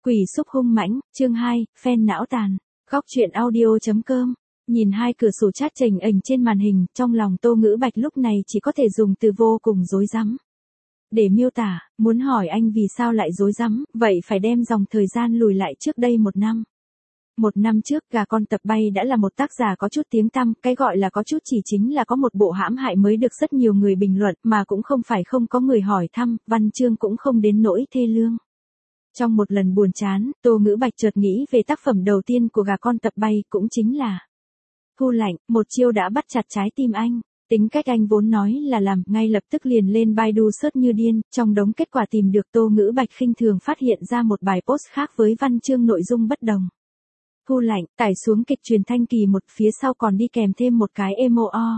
Quỷ xúc hung mãnh, chương 2, fan não tàn. Góc truyện audio.com. Nhìn hai cửa sổ chat chềnh ềnh trên màn hình, trong lòng Tô Ngữ Bạch lúc này chỉ có thể dùng từ vô cùng rối rắm để miêu tả. Muốn hỏi anh vì sao lại rối rắm, vậy phải đem dòng thời gian lùi lại trước đây 1 năm. 1 năm trước, Gà Con Tập Bay đã là một tác giả có chút tiếng tăm, cái gọi là có chút chỉ chính là có một bộ hãm hại mới được rất nhiều người bình luận, mà cũng không phải không có người hỏi thăm, văn chương cũng không đến nỗi thê lương. Trong một lần buồn chán, Tô Ngữ Bạch chợt nghĩ về tác phẩm đầu tiên của Gà Con Tập Bay, cũng chính là Thu Lạnh, một chiêu đã bắt chặt trái tim anh. Tính cách anh vốn nói là làm, ngay lập tức liền lên Baidu search như điên, trong đống kết quả tìm được Tô Ngữ Bạch khinh thường phát hiện ra một bài post khác với văn chương nội dung bất đồng. Thu Lạnh, tải xuống kịch truyền thanh kỳ 1, phía sau còn đi kèm thêm một cái emo.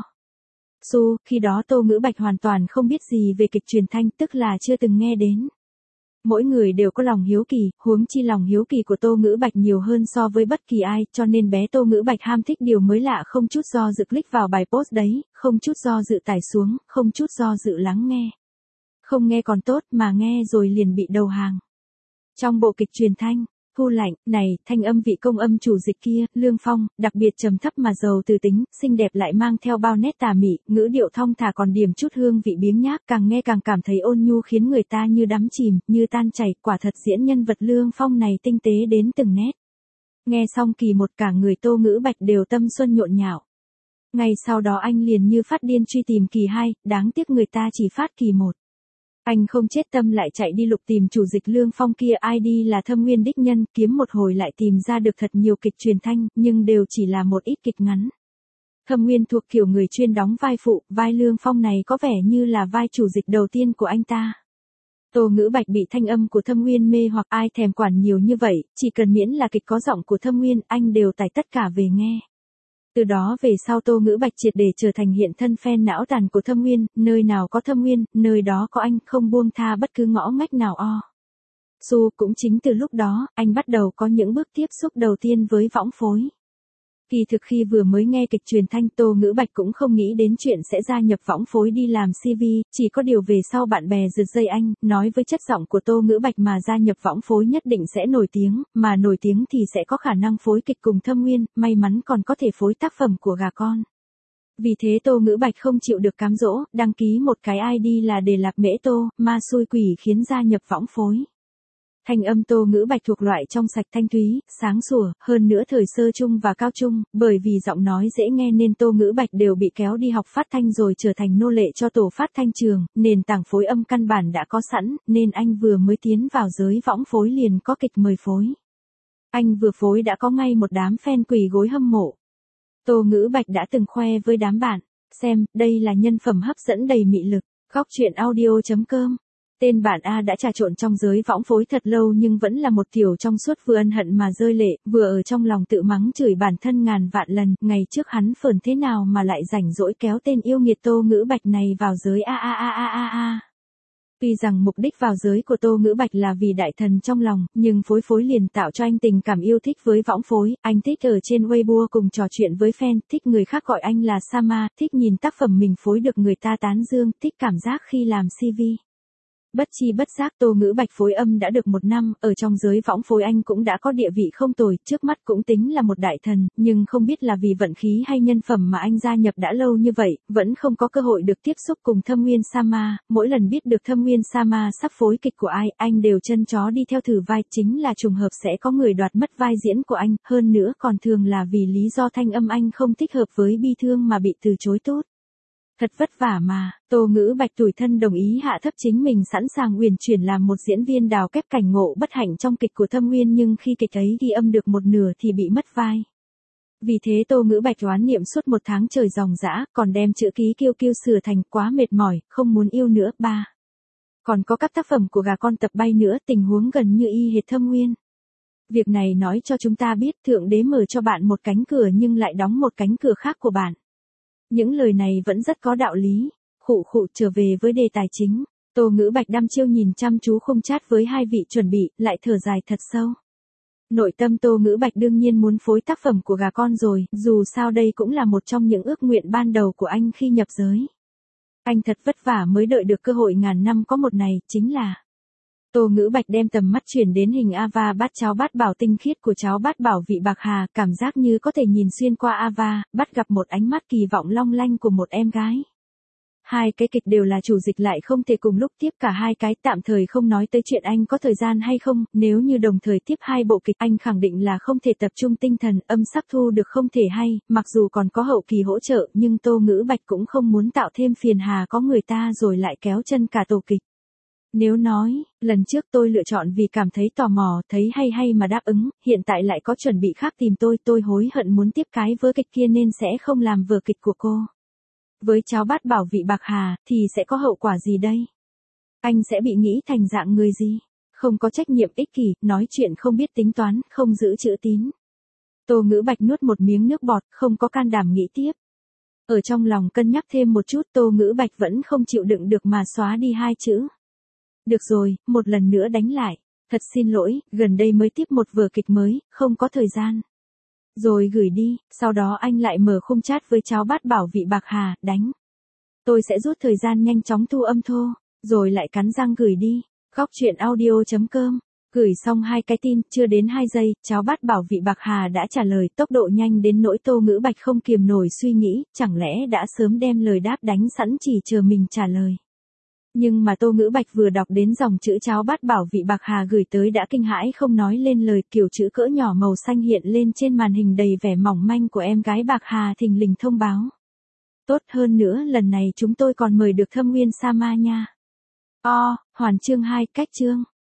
Khi đó Tô Ngữ Bạch hoàn toàn không biết gì về kịch truyền thanh, tức là chưa từng nghe đến. Mỗi người đều có lòng hiếu kỳ, huống chi lòng hiếu kỳ của Tô Ngữ Bạch nhiều hơn so với bất kỳ ai, cho nên bé Tô Ngữ Bạch ham thích điều mới lạ, không chút do dự click vào bài post đấy, không chút do dự tải xuống, không chút do dự lắng nghe. Không nghe còn tốt, mà nghe rồi liền bị đầu hàng. Trong bộ kịch truyền thanh Thu Lạnh này, thanh âm vị công âm chủ dịch kia, Lương Phong, đặc biệt trầm thấp mà giàu từ tính, xinh đẹp lại mang theo bao nét tà mị, ngữ điệu thong thả còn điểm chút hương vị biếng nhác, càng nghe càng cảm thấy ôn nhu khiến người ta như đắm chìm, như tan chảy, quả thật diễn nhân vật Lương Phong này tinh tế đến từng nét. Nghe xong kỳ 1 cả người Tô Ngữ Bạch đều tâm xuân nhộn nhạo. Ngay sau đó anh liền như phát điên truy tìm kỳ 2, đáng tiếc người ta chỉ phát kỳ 1. Anh không chết tâm lại chạy đi lục tìm chủ dịch Lương Phong kia, ID là Thâm Nguyên đích nhân, kiếm một hồi lại tìm ra được thật nhiều kịch truyền thanh, nhưng đều chỉ là một ít kịch ngắn. Thâm Nguyên thuộc kiểu người chuyên đóng vai phụ, vai Lương Phong này có vẻ như là vai chủ dịch đầu tiên của anh ta. Tô Ngữ Bạch bị thanh âm của Thâm Nguyên mê hoặc, ai thèm quản nhiều như vậy, chỉ cần miễn là kịch có giọng của Thâm Nguyên, anh đều tải tất cả về nghe. Từ đó về sau Tô Ngữ Bạch triệt để trở thành hiện thân fan não tàn của Thâm Nguyên, nơi nào có Thâm Nguyên, nơi đó có anh, không buông tha bất cứ ngõ ngách nào. Cũng chính từ lúc đó, anh bắt đầu có những bước tiếp xúc đầu tiên với võng phối. Kỳ thực khi vừa mới nghe kịch truyền thanh, Tô Ngữ Bạch cũng không nghĩ đến chuyện sẽ gia nhập võng phối đi làm CV, chỉ có điều về sau bạn bè giật dây anh, nói với chất giọng của Tô Ngữ Bạch mà gia nhập võng phối nhất định sẽ nổi tiếng, mà nổi tiếng thì sẽ có khả năng phối kịch cùng Thâm Nguyên, may mắn còn có thể phối tác phẩm của Gà Con. Vì thế Tô Ngữ Bạch không chịu được cám dỗ, đăng ký một cái ID là Đề Lạc Mễ Tô, ma xui quỷ khiến gia nhập võng phối. Thanh âm Tô Ngữ Bạch thuộc loại trong sạch thanh thúy, sáng sủa, hơn nữa thời sơ trung và cao trung, bởi vì giọng nói dễ nghe nên Tô Ngữ Bạch đều bị kéo đi học phát thanh rồi trở thành nô lệ cho tổ phát thanh trường, nền tảng phối âm căn bản đã có sẵn, nên anh vừa mới tiến vào giới võng phối liền có kịch mời phối. Anh vừa phối đã có ngay một đám fan quỳ gối hâm mộ. Tô Ngữ Bạch đã từng khoe với đám bạn, xem, đây là nhân phẩm hấp dẫn đầy mị lực. Góc truyện audio.com. Tên bạn A đã trà trộn trong giới võng phối thật lâu nhưng vẫn là một tiểu trong suốt, vừa ân hận mà rơi lệ, vừa ở trong lòng tự mắng chửi bản thân ngàn vạn lần, ngày trước hắn phởn thế nào mà lại rảnh rỗi kéo tên yêu nghiệt Tô Ngữ Bạch này vào giới a. Tuy rằng mục đích vào giới của Tô Ngữ Bạch là vì đại thần trong lòng, nhưng phối liền tạo cho anh tình cảm yêu thích với võng phối, anh thích ở trên Weibo cùng trò chuyện với fan, thích người khác gọi anh là Sama, thích nhìn tác phẩm mình phối được người ta tán dương, thích cảm giác khi làm CV. Bất chi bất giác Tô Ngữ Bạch phối âm đã được 1 năm, ở trong giới võng phối anh cũng đã có địa vị không tồi, trước mắt cũng tính là một đại thần, nhưng không biết là vì vận khí hay nhân phẩm mà anh gia nhập đã lâu như vậy, vẫn không có cơ hội được tiếp xúc cùng Thâm Nguyên Sama, mỗi lần biết được Thâm Nguyên Sama sắp phối kịch của ai, anh đều chân chó đi theo thử vai, chính là trùng hợp sẽ có người đoạt mất vai diễn của anh, hơn nữa còn thường là vì lý do thanh âm anh không thích hợp với bi thương mà bị từ chối tốt. Thật vất vả mà, Tô Ngữ Bạch tủi thân đồng ý hạ thấp chính mình sẵn sàng uyển chuyển làm một diễn viên đào kép cảnh ngộ bất hạnh trong kịch của Thâm Nguyên, nhưng khi kịch ấy ghi âm được một nửa thì bị mất vai. Vì thế Tô Ngữ Bạch oán niệm suốt 1 tháng trời ròng rã, còn đem chữ ký kiêu kiêu sửa thành quá mệt mỏi, không muốn yêu nữa. Còn có các tác phẩm của Gà Con Tập Bay nữa, tình huống gần như y hệt Thâm Nguyên. Việc này nói cho chúng ta biết Thượng Đế mở cho bạn một cánh cửa nhưng lại đóng một cánh cửa khác của bạn. Những lời này vẫn rất có đạo lý. Trở về với đề tài chính. Tô Ngữ Bạch đăm chiêu nhìn chăm chú khung chat với hai vị chuẩn bị, lại thở dài thật sâu. Nội tâm Tô Ngữ Bạch đương nhiên muốn phối tác phẩm của Gà Con rồi, dù sao đây cũng là một trong những ước nguyện ban đầu của anh khi nhập giới. Anh thật vất vả mới đợi được cơ hội ngàn năm có một này, chính là Tô Ngữ Bạch đem tầm mắt chuyển đến hình Ava bát cháo bát bảo tinh khiết của cháo bát bảo vị bạc hà, cảm giác như có thể nhìn xuyên qua Ava, bắt gặp một ánh mắt kỳ vọng long lanh của một em gái. Hai cái kịch đều là chủ dịch lại không thể cùng lúc tiếp cả hai cái, tạm thời không nói tới chuyện anh có thời gian hay không, nếu như đồng thời tiếp hai bộ kịch anh khẳng định là không thể tập trung tinh thần, âm sắc thu được không thể hay, mặc dù còn có hậu kỳ hỗ trợ nhưng Tô Ngữ Bạch cũng không muốn tạo thêm phiền hà có người ta rồi lại kéo chân cả tổ kịch. Nếu nói, lần trước tôi lựa chọn vì cảm thấy tò mò, thấy hay mà đáp ứng, hiện tại lại có chuẩn bị khác tìm tôi hối hận muốn tiếp cái vở kịch kia nên sẽ không làm vở kịch của cô. Với cháo bát bảo vị bạc hà, thì sẽ có hậu quả gì đây? Anh sẽ bị nghĩ thành dạng người gì? Không có trách nhiệm, ích kỷ, nói chuyện không biết tính toán, không giữ chữ tín. Tô Ngữ Bạch nuốt một miếng nước bọt, không có can đảm nghĩ tiếp. Ở trong lòng cân nhắc thêm một chút, Tô Ngữ Bạch vẫn không chịu đựng được mà xóa đi hai chữ. Được rồi, một lần nữa đánh lại. Thật xin lỗi, gần đây mới tiếp một vở kịch mới, không có thời gian. Rồi gửi đi, sau đó anh lại mở khung chat với cháo bát bảo vị bạc hà, đánh. Tôi sẽ rút thời gian nhanh chóng thu âm thô, rồi lại cắn răng gửi đi. Góc truyện audio.com. Gửi xong hai cái tin, chưa đến 2 giây, cháo bát bảo vị bạc hà đã trả lời, tốc độ nhanh đến nỗi Tô Ngữ Bạch không kiềm nổi suy nghĩ, chẳng lẽ đã sớm đem lời đáp đánh sẵn chỉ chờ mình trả lời. Nhưng mà Tô Ngữ Bạch vừa đọc đến dòng chữ cháo bát bảo vị bạc hà gửi tới đã kinh hãi không nói lên lời, kiểu chữ cỡ nhỏ màu xanh hiện lên trên màn hình đầy vẻ mỏng manh của em gái bạc hà thình lình thông báo. Tốt hơn nữa lần này chúng tôi còn mời được Thâm Uyên Sama nha. Hoàn chương 2, cách chương.